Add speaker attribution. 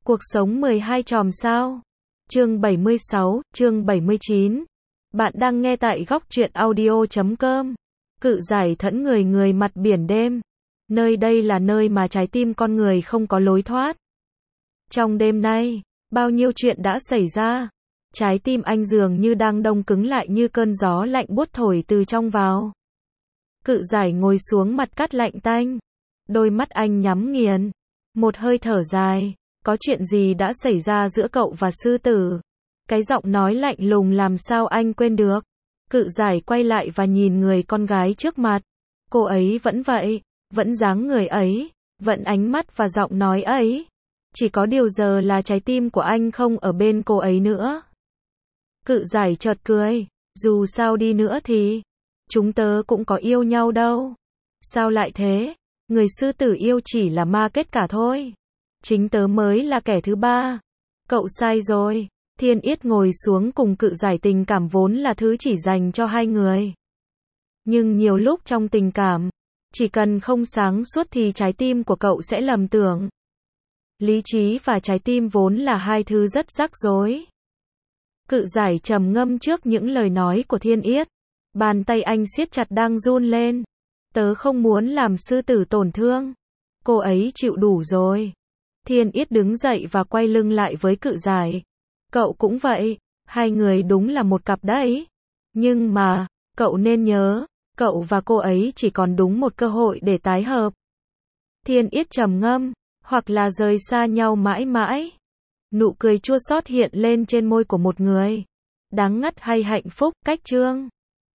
Speaker 1: Cuộc sống 12 chòm sao. Chương 76, chương 79. Bạn đang nghe tại góc truyện audio.com. Cự giải thẫn người người mặt biển đêm. Nơi đây là nơi mà trái tim con người không có lối thoát. Trong đêm nay, bao nhiêu chuyện đã xảy ra. Trái tim anh dường như đang đông cứng lại như cơn gió lạnh buốt thổi từ trong vào. Cự giải ngồi xuống mặt cát lạnh tanh. Đôi mắt anh nhắm nghiền. Một hơi thở dài. Có chuyện gì đã xảy ra giữa cậu và sư tử? Cái giọng nói lạnh lùng làm sao anh quên được? Cự giải quay lại và nhìn người con gái trước mặt. Cô ấy vẫn vậy, vẫn dáng người ấy, vẫn ánh mắt và giọng nói ấy. Chỉ có điều giờ là trái tim của anh không ở bên cô ấy nữa. Cự giải chợt cười, dù sao đi nữa thì chúng tớ cũng có yêu nhau đâu. Sao lại thế? Người sư tử yêu chỉ là ma kết cả thôi. Chính tớ mới là kẻ thứ ba. Cậu sai rồi. Thiên Yết ngồi xuống cùng cự giải, tình cảm vốn là thứ chỉ dành cho hai người. Nhưng nhiều lúc trong tình cảm, chỉ cần không sáng suốt thì trái tim của cậu sẽ lầm tưởng. Lý trí và trái tim vốn là hai thứ rất rắc rối. Cự giải trầm ngâm trước những lời nói của Thiên Yết. Bàn tay anh siết chặt đang run lên. Tớ không muốn làm sư tử tổn thương. Cô ấy chịu đủ rồi. Thiên Yết đứng dậy và quay lưng lại với cự giải. Cậu cũng vậy, hai người đúng là một cặp đấy. Nhưng mà, cậu nên nhớ, cậu và cô ấy chỉ còn đúng một cơ hội để tái hợp. Thiên Yết trầm ngâm, hoặc là rời xa nhau mãi mãi. Nụ cười chua xót hiện lên trên môi của một người. Đáng ngắt hay hạnh phúc, cách chương.